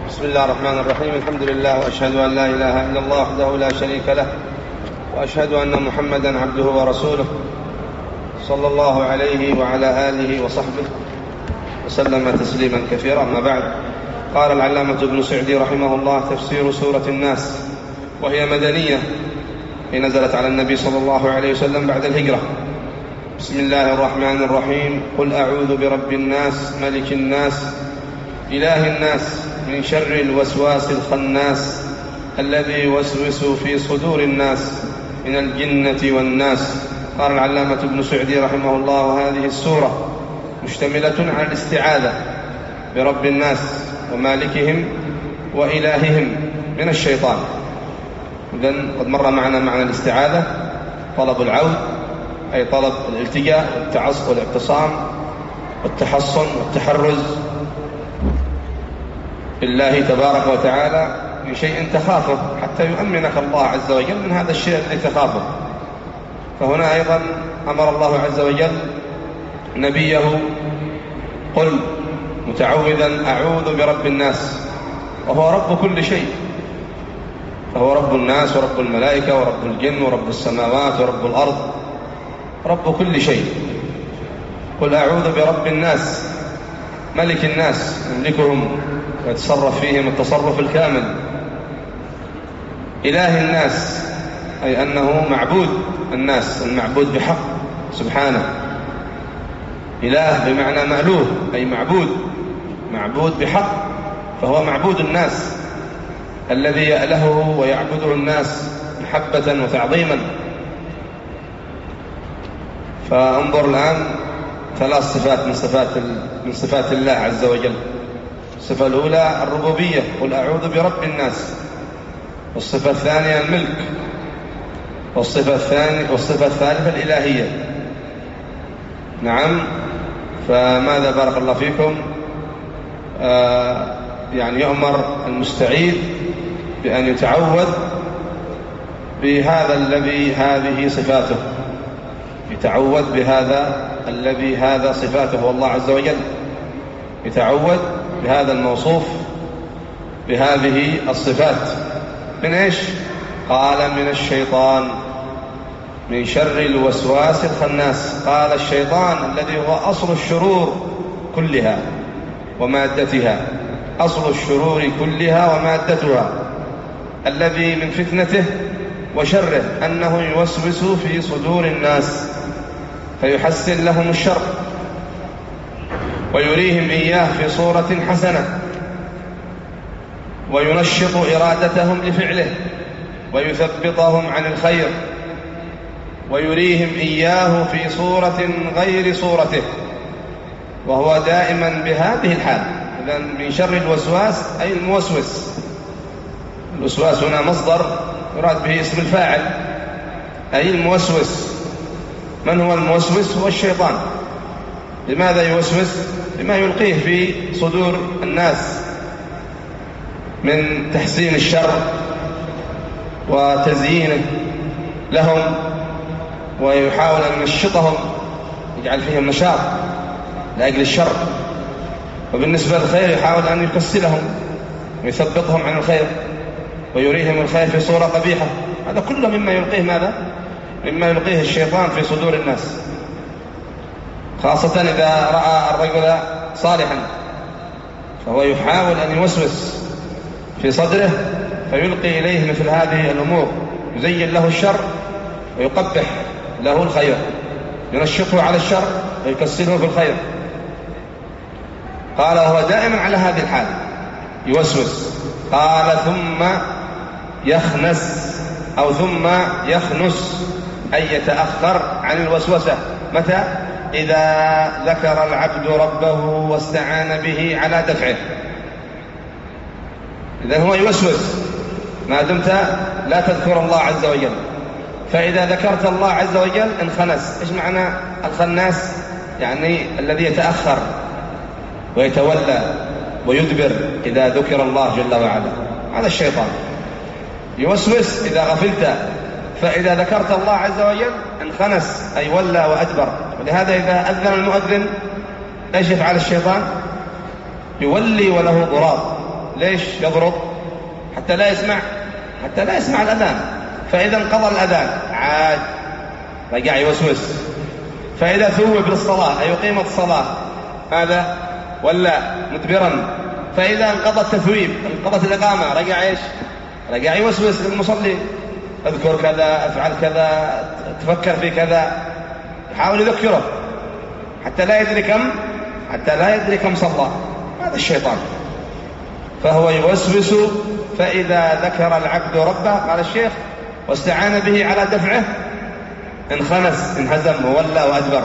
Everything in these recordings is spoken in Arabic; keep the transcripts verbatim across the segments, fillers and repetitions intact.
بسم الله الرحمن الرحيم. الحمد لله، وأشهد أن لا إله إلا الله وحده لا شريك له، وأشهد أن محمدا عبده ورسوله صلى الله عليه وعلى آله وصحبه وسلم تسليما كثيرا. أما بعد، قال العلامة ابن سعدي رحمه الله: تفسير سورة الناس، وهي مدنية، هي نزلت على النبي صلى الله عليه وسلم بعد الهجرة. بسم الله الرحمن الرحيم. قل أعوذ برب الناس، ملك الناس، إله الناس، من شر الوسواس الخناس، الذي يوسوس في صدور الناس من الجنة والناس. قال العلامة ابن سعدي رحمه الله: هذه السورة مشتملة على الاستعاذة برب الناس ومالكهم وإلههم من الشيطان. إذن قد مر معنا معنى الاستعاذة: طلب العون، أي طلب الالتجاء والتعصب والاعتصام والتحصن والتحرز بالله تبارك وتعالى من شيء تخافه، حتى يؤمنك الله عز وجل من هذا الشيء الذي تخافه. فهنا أيضا أمر الله عز وجل نبيه: قل متعوذا أعوذ برب الناس، وهو رب كل شيء، فهو رب الناس ورب الملائكة ورب الجن ورب السماوات ورب الأرض، رب كل شيء. قل أعوذ برب الناس، ملك الناس، يملكهم ويتصرف فيهم التصرف الكامل. إله الناس، أي أنه معبود الناس، المعبود بحق سبحانه. إله بمعنى مألوه، أي معبود، معبود بحق، فهو معبود الناس الذي يألهه ويعبده الناس محبة وتعظيما. فانظر الآن ثلاث صفات من صفات من صفات الله عز وجل. الصفة الأولى الربوبية: قل أعوذ برب الناس. والصفة الثانية الملك. والصفة الثانية والصفة الثالثة الإلهية. نعم. فماذا بارك الله فيكم؟ آه يعني يؤمر المستعيذ بأن يتعوذ بهذا الذي هذه صفاته، يتعوذ بهذا الذي هذا صفاته، والله عز وجل يتعوذ بهذا الموصوف بهذه الصفات. من إيش؟ قال: من الشيطان، من شر الوسواس الخناس. قال: الشيطان الذي هو أصل الشرور كلها ومادتها، أصل الشرور كلها ومادتها، الذي من فتنته وشره أنه يوسوس في صدور الناس فيحسن لهم الشر ويريهم إياه في صورة حسنة، وينشط إرادتهم لفعله، ويثبطهم عن الخير، ويريهم إياه في صورة غير صورته، وهو دائما بهذه الحال. إذن من شر الوسواس أي الموسوس. الوسواس هنا مصدر يراد به اسم الفاعل، أي الموسوس. من هو الموسوس؟ هو الشيطان. لماذا يوسوس؟ بما يلقيه في صدور الناس من تحسين الشر وتزيينه لهم، ويحاول أن ينشطهم، يجعل فيهم نشاط لأجل الشر. وبالنسبة للخير يحاول أن يكسلهم ويثبطهم عن الخير ويريهم الخير في صورة قبيحة. هذا كله مما يلقيه ماذا؟ مما يلقيه الشيطان في صدور الناس، خاصة إذا رأى الرجل صالحا، فهو يحاول أن يوسوس في صدره فيلقي إليه مثل هذه الأمور، يزين له الشر ويقبح له الخير، ينشطه على الشر ويكسله في الخير. قال: هو دائما على هذه الحال يوسوس. قال: ثم يخنس، أو ثم يخنس، أي يتأخر عن الوسوسة. متى؟ إذا ذكر العبد ربه واستعان به على دفعه. إذن هو يوسوس ما دمت لا تذكر الله عز وجل، فإذا ذكرت الله عز وجل انخنس. إيش معنى الخناس؟ يعني الذي يتأخر ويتولى ويدبر إذا ذكر الله جل وعلا. هذا الشيطان يوسوس إذا غفلت، فإذا ذكرت الله عز وجل انخنس، أي ولى وأدبر. ولهذا إذا أذن المؤذن ايش يفعل الشيطان؟ يولي وله ضراب، ليش يضرب؟ حتى لا يسمع حتى لا يسمع الأذان. فإذا انقضى الأذان عاد رجع يوسوس. فإذا ثوب للصلاة أي أقيمت الصلاة هذا ولا مدبرا. فإذا انقضى التثويب انقضت الإقامة رجع إيش؟ رجع يوسوس للمصلي، اذكر كذا، افعل كذا، تفكر في كذا، يحاول يذكره حتى لا يدري كم حتى لا يدري كم صلى. هذا الشيطان. فهو يوسوس. فإذا ذكر العبد ربه قال الشيخ واستعان به على دفعه انخنس انهزم وولى وأدبر.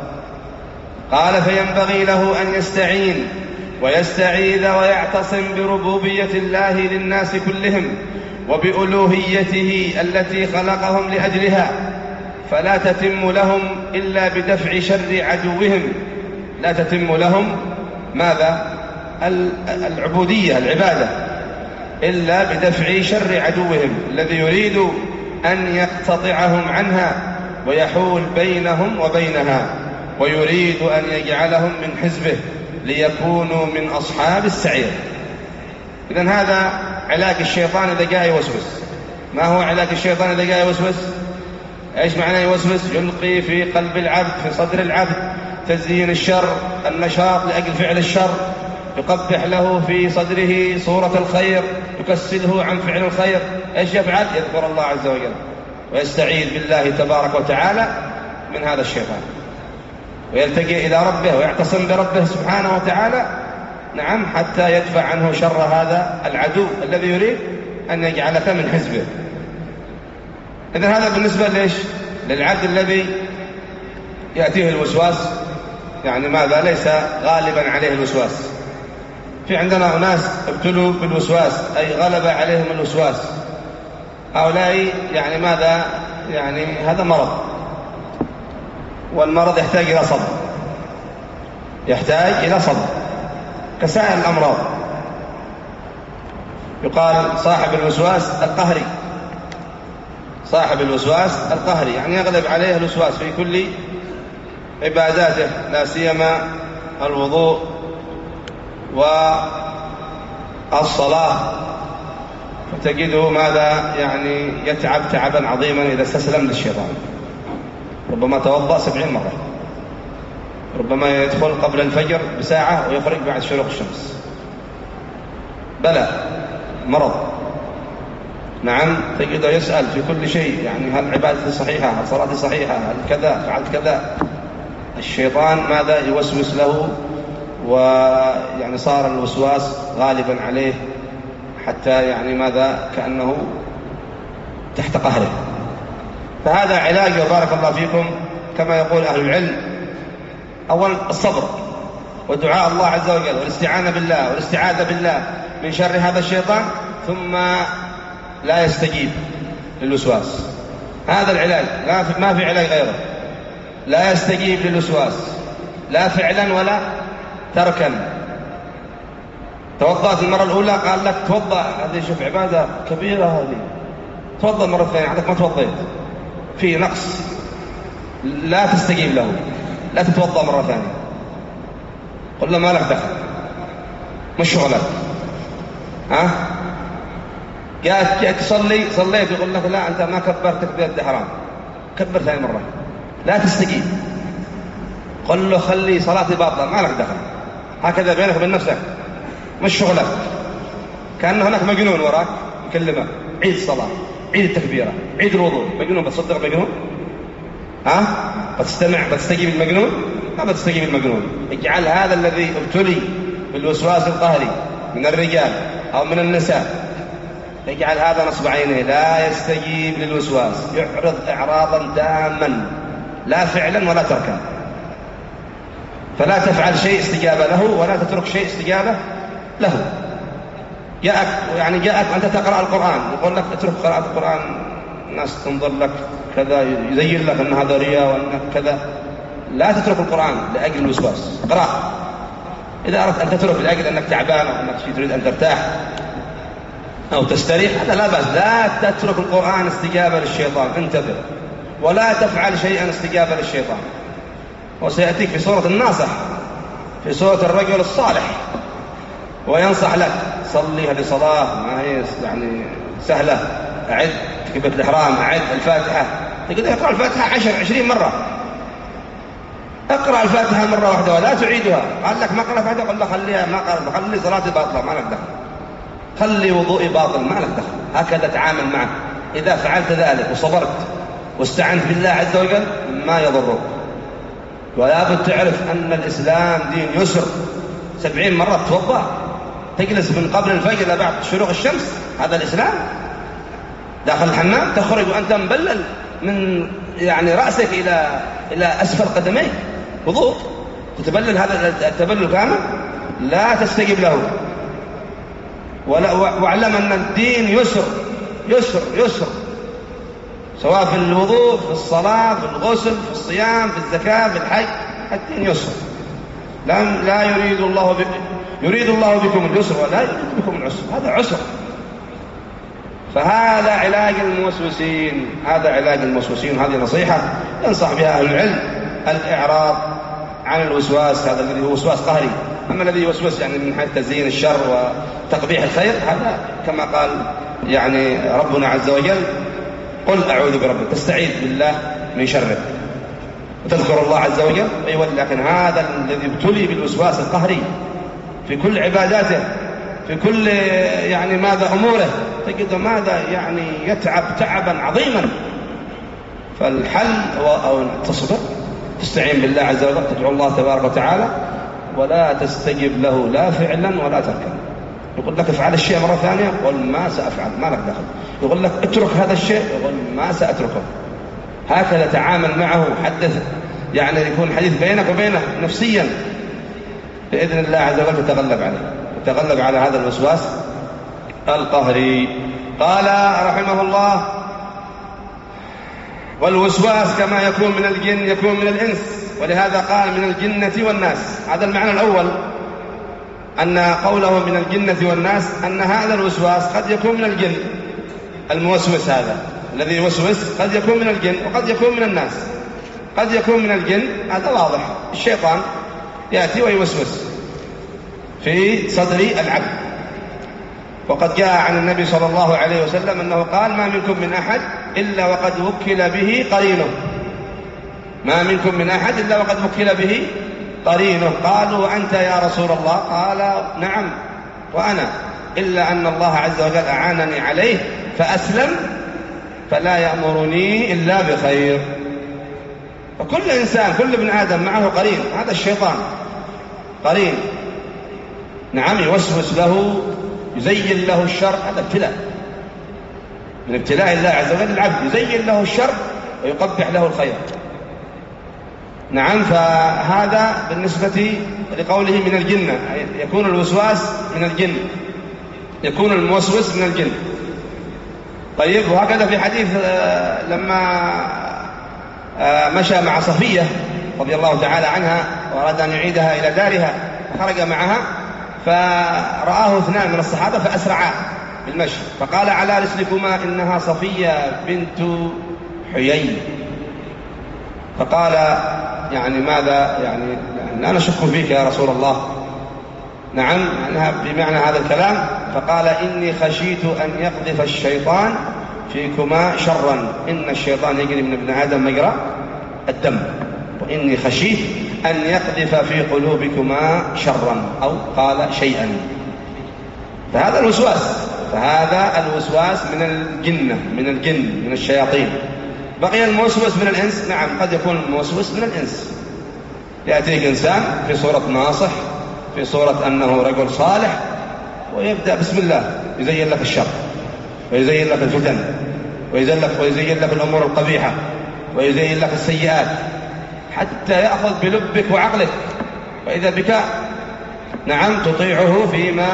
قال فينبغي له أن يستعين ويستعيذ ويعتصم بربوبية الله للناس كلهم وبألوهيته التي خلقهم لأجلها، فلا تتم لهم إلا بدفع شر عدوهم. لا تتم لهم ماذا؟ العبودية العبادة إلا بدفع شر عدوهم الذي يريد أن يقتطعهم عنها ويحول بينهم وبينها، ويريد أن يجعلهم من حزبه ليكونوا من أصحاب السعير. إذن هذا علاج الشيطان إذا جاء يوسوس. ما هو علاج الشيطان إذا جاء يوسوس؟ إيش معنى يوسوس؟ يلقي في قلب العبد في صدر العبد تزيين الشر، النشاط لأجل فعل الشر، يقبح له في صدره صورة الخير، يكسله عن فعل الخير. إيش يفعل؟ يذكر الله عز وجل ويستعيذ بالله تبارك وتعالى من هذا الشيطان، ويلتجئ إلى ربه ويعتصم بربه سبحانه وتعالى، نعم، حتى يدفع عنه شر هذا العدو الذي يريد أن يجعلك من حزبه. إذن هذا بالنسبة ليش؟ للعبد الذي يأتيه الوسواس، يعني ماذا؟ ليس غالبا عليه الوسواس. في عندنا أناس ابتلوا بالوسواس أي غلب عليهم الوسواس. هؤلاء يعني ماذا؟ يعني هذا مرض، والمرض يحتاج إلى صبر، يحتاج إلى صبر كسائر الأمراض. يقال صاحب الوسواس القهري، صاحب الوسواس القهري يعني يغلب عليه الوسواس في كل عباداته، لا سيما الوضوء والصلاة، فتجده ماذا؟ يعني يتعب تعبا عظيما إذا استسلم للشيطان. ربما توضأ سبعين مرة، ربما يدخل قبل الفجر بساعة ويخرج بعد شروق الشمس. بلى مرض، نعم. تجده يسأل في كل شيء، يعني هل عبادتي صحيحة؟ هل صلاتي صحيحة؟ هل كذا؟ فعلت كذا؟ الشيطان ماذا؟ يوسوس له، ويعني صار الوسواس غالبا عليه حتى يعني ماذا؟ كأنه تحت قهره. فهذا علاج وبارك الله فيكم كما يقول أهل العلم. أولا الصبر ودعاء الله عز وجل والاستعانة بالله والاستعاذة بالله من شر هذا الشيطان، ثم لا يستجيب للوسواس. هذا العلاج، لا في ما في علاج غيره. لا يستجيب للوسواس لا فعلا ولا تركا. توضأت المرة الأولى قال لك توضأ، هذه شوف عبادة كبيرة هذه، توضأ المرة الثانية عندك ما توضيت، في نقص، لا تستجيب له، لا تتوضأ مرة ثانية. قل له ما لك دخل، مش شغلك. ها جاءت تصلي صليت يقول لك لا أنت ما كبرت تكبيرة حرام، كبر ثاني مرة، لا تستجيب. قل له خلي صلاتي باطلة، ما لك دخل. هكذا بينك وبين نفسك، مش شغلك. كأن هناك مجنون وراك يكلمك، عيد الصلاة، عيد التكبيرة، عيد الوضوء. مجنون بتصدق مجنون؟ ها بتستمع بتستجيب المجنون؟ ما بتستجيب المجنون. اجعل هذا الذي ابتلي بالوسواس القهري من الرجال أو من النساء، اجعل هذا نصب عينه، لا يستجيب للوسواس، يعرض إعراضا تاما لا فعلا ولا تركا. فلا تفعل شيء استجابة له ولا تترك شيء استجابة له. جاءك يعني جاءك أنت تقرأ القرآن، يقول لك اترك قراءة القرآن، الناس تنظر لك كذا، يزين لك أن هذا رياء وأنك كذا. لا تترك القرآن لأجل الوسواس، اقرأ. إذا أردت أن تترك لأجل أنك تعبان أو أنك تريد أن ترتاح أو تستريح، هذا لا بأس. لا تترك القرآن استجابة للشيطان، انتبه، ولا تفعل شيئا استجابة للشيطان. وسيأتيك في سورة الناصح، في سورة الرجل الصالح، وينصح لك صلي، هذه صلاة ما هي يعني سهلة، أعد تكبيرة الإحرام، أعد الفاتحة، تقدر تقرأ الفاتحة عشر عشرين مرة، اقرأ الفاتحة مرة واحدة ولا تعيدها. قال لك ما قرأ الفاتحة، قل له خليها، ما قرأ، خلي صلاتي باطلة، ما لك دخل، خلي وضوئي باطل، ما لك دخل. هكذا تعامل معه. إذا فعلت ذلك وصبرت واستعنت بالله عز وجل ما يضرك. ولا بد تعرف أن الإسلام دين يسر. سبعين مرة توضأ، تجلس من قبل الفجر إلى بعد شروق الشمس، هذا الإسلام. داخل الحمام تخرج وأنت مبلل من يعني رأسك إلى إلى أسفل قدميك، وضوء، تتبلل، هذا التبلل كامل لا تستجب له. واعلم أن الدين يسر يسر يسر، سواء في الوضوء، في الصلاة، في الغسل، في الصيام، في الزكاة، في الحج، الدين يسر. لا لا يريد الله بكم يريد الله بكم اليسر ولا يريد بكم العسر، هذا عسر. فهذا علاج الموسوسين، هذا علاج الموسوسين. هذه نصيحة ينصح بها أهل العلم، الإعراض عن الوسواس، هذا الذي هو وسواس قهري. أما الذي يوسوس يعني من حيث تزيين الشر وتقبيح الخير، هذا كما قال يعني ربنا عز وجل: قل أعوذ بربك، تستعيذ بالله من شره وتذكر الله عز وجل. أيوة، لكن هذا الذي ابتلي بالوسواس القهري في كل عباداته، في كل يعني ماذا أموره، تجد ماذا يعني يتعب تعبا عظيما. فالحل هو أن تصبر، تستعين بالله عز وجل، تدعو الله تبارك وتعالى، ولا تستجب له لا فعلا ولا تركا. يقول لك افعل الشيء مرة ثانية، قل ما سأفعل، ما لك دخل. يقول لك اترك هذا الشيء، يقول ما سأتركه. هكذا تعامل معه، حدث يعني يكون حديث بينك وبينه نفسيا، بإذن الله عز وجل تتغلب عليه، تتغلب على هذا الوسواس القهري. قال رحمه الله: والوسواس كما يكون من الجن يكون من الإنس، ولهذا قال من الجنة والناس. هذا المعنى الأول، أن قوله من الجنة والناس أن هذا الوسواس قد يكون من الجن، الموسوس هذا الذي يوسوس قد يكون من الجن وقد يكون من الناس. قد يكون من الجن، هذا واضح، الشيطان يأتي ويوسوس في صدر العبد. وقد جاء عن النبي صلى الله عليه وسلم أنه قال: ما منكم من أحد إلا وقد وكل به قرينه. ما منكم من أحد إلا وقد وكل به قرينه. قالوا: وأنت يا رسول الله؟ قال: نعم وأنا، إلا أن الله عز وجل أعانني عليه فأسلم، فلا يأمرني إلا بخير. فكل إنسان، كل ابن آدم معه قرين، هذا الشيطان قرين، نعم، يوسوس له، يزين له الشر. هذا ابتلاء من ابتلاء الله عز وجل العبد، يزين له الشر ويقبح له الخير. نعم. فهذا بالنسبة لقوله من الجنة، يكون الوسواس من الجن، يكون الموسوس من الجن. طيب، وهكذا في حديث لما مشى مع صفية رضي الله تعالى عنها وأراد أن يعيدها إلى دارها، فخرج معها فرآه اثنان من الصحابة فأسرعا بالمشي، فقال: على رسلكما إنها صفية بنت حيي. فقال: يعني ماذا؟ يعني لا نشك فيك يا رسول الله. نعم، بمعنى هذا الكلام. فقال: إني خشيت أن يقذف الشيطان فيكما شرا، إن الشيطان يجري من ابن آدم مجرى الدم، وإني خشيت أن يقذف في قلوبكما شرا، أو قال شيئا. فهذا الوسواس، فهذا الوسواس من الجنة، من الجن، من الشياطين. بقي الموسوس من الإنس. نعم، قد يكون الموسوس من الإنس، يأتيك إنسان في صورة ناصح، في صورة أنه رجل صالح، ويبدأ بسم الله يزين لك الشر، ويزين لك الفتن، ويزين لك, ويزين لك الأمور القبيحة، ويزين لك السيئات، حتى يأخذ بلبك وعقلك، وإذا بك نعم تطيعه فيما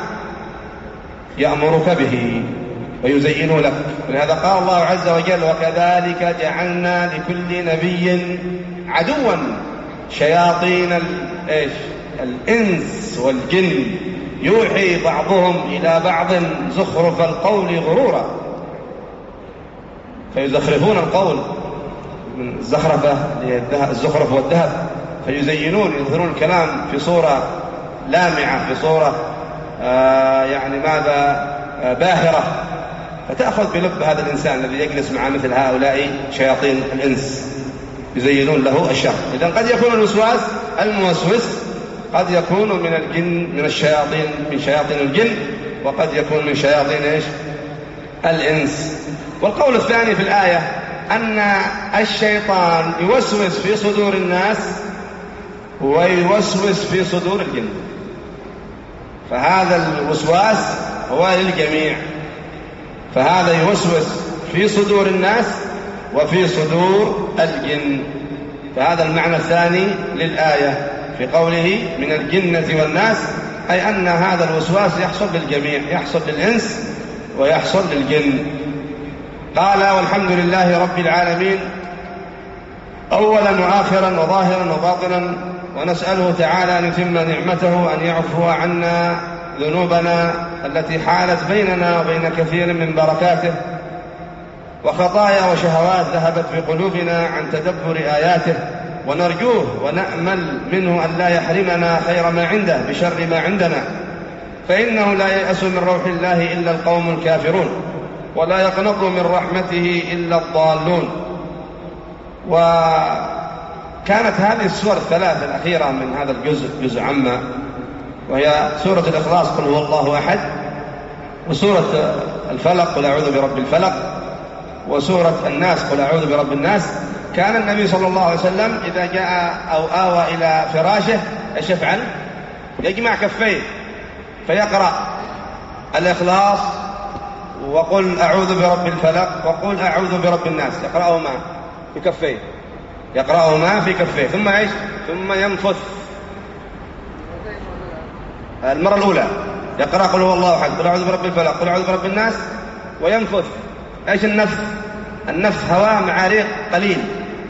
يأمرك به ويزينه لك. ولهذا قال الله عز وجل: وكذلك جعلنا لكل نبي عدوا شياطين الإيش؟ الإنس والجن يوحي بعضهم إلى بعض زخرف القول غرورا. فيزخرفون القول من الزخرفة، الزخرف والذهب، فيزينون، يظهرون الكلام في صورة لامعة، في صورة آه يعني ماذا آه باهرة، فتأخذ بلب هذا الإنسان الذي يجلس مع مثل هؤلاء شياطين الإنس يزينون له الشر. إذن قد يكون الوسواس الموسوس قد يكون من الجن، من الشياطين، من شياطين الجن، وقد يكون من شياطين إيش؟ الإنس. والقول الثاني في الآية أن الشيطان يوسوس في صدور الناس ويوسوس في صدور الجن، فهذا الوسواس هو للجميع، فهذا يوسوس في صدور الناس وفي صدور الجن. فهذا المعنى الثاني للآية في قوله من الجنة والناس، أي أن هذا الوسواس يحصل للجميع، يحصل للإنس ويحصل للجن. قال والحمد لله رب العالمين أولا وآخرا وظاهرا وباطنا، ونسأله تعالى أن يتم نعمته، أن يعفو عنا ذنوبنا التي حالت بيننا وبين كثير من بركاته، وخطايا وشهوات ذهبت في قلوبنا عن تدبر آياته، ونرجوه ونأمل منه أن لا يحرمنا خير ما عنده بشر ما عندنا، فإنه لا ييأس من روح الله إلا القوم الكافرون، ولا يقنط من رحمته إلا الضالون. وكانت هذه السور الثلاث الأخيرة من هذا الجزء، جزء عامة، وهي سورة الإخلاص قل هو الله أحد، وسورة الفلق قل أعوذ برب الفلق، وسورة الناس قل أعوذ برب الناس. كان النبي صلى الله عليه وسلم إذا جاء أو آوى إلى فراشه إيش يفعل؟ يجمع كفيه فيقرأ الإخلاص وقل أعوذ برب الفلق وقل أعوذ برب الناس، يقرأهما في كفيه، يقرأهما في كفيه، ثم إيش؟ ثم ينفث. المرة الأولى يقرأ قل هو الله أحد، قل أعوذ برب الفلق، قل أعوذ برب الناس، وينفث. إيش النفث؟ النفث هواء مع ريق قليل،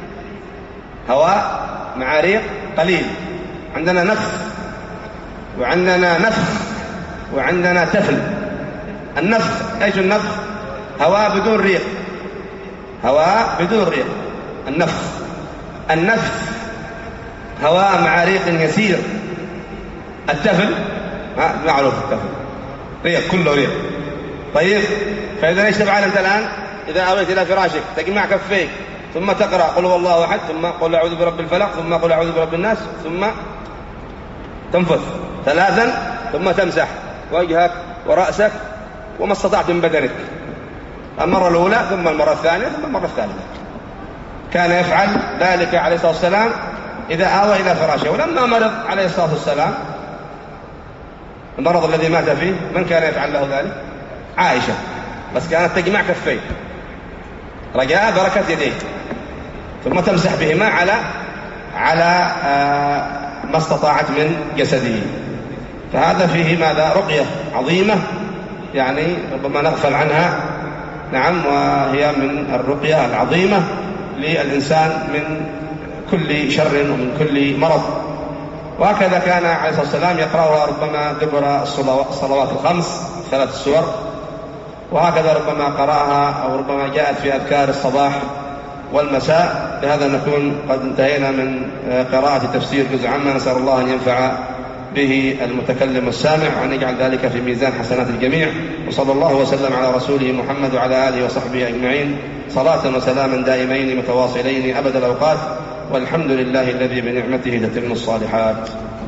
هواء مع ريق قليل. عندنا نفث وعندنا نفخ وعندنا تفل. النفث إيش النفث؟ هواء بدون ريق، هواء بدون ريق النفخ. النفث هواء مع ريق يسير. التفل معروف، التفل ريق، كله ريق. طيب، فإذا ايش تفعل أنت الآن؟ إذا أويت إلى فراشك تجمع كفيك ثم تقرأ قل هو الله أحد، ثم قل أعوذ برب الفلق، ثم قل أعوذ برب الناس، ثم تنفث ثلاثا، ثم تمسح وجهك ورأسك وما استطعت من بدنك، المرة الأولى ثم المرة الثانية ثم المرة الثالثة. كان يفعل ذلك عليه الصلاة والسلام إذا آوى إلى فراشه. ولما مرض عليه الصلاة والسلام، المرض الذي مات فيه، من كان يفعل له ذلك؟ عائشة، بس كانت تجمع كفيه رجاء بركة يديه، ثم تمسح بهما على على ما استطاعت من جسده. فهذا فيه ماذا؟ رقية عظيمة، يعني ربما نغفل عنها. نعم، وهي من الرقية العظيمة للإنسان من كل شر ومن كل مرض. وهكذا كان عليه الصلاة والسلام يقرأها ربما دبر الصلوات الخمس ثلاث سور، وهكذا ربما قرأها أو ربما جاءت في أذكار الصباح والمساء. بهذا نكون قد انتهينا من قراءة تفسير جزء عامة. نسأل الله أن ينفع به المتكلم والسامع، وأن يجعل ذلك في ميزان حسنات الجميع. وصلى الله وسلم على رسوله محمد وعلى آله وصحبه أجمعين، صلاة وسلاما دائمين متواصلين أبد الأوقات، والحمد لله الذي بنعمته تتم الصالحات.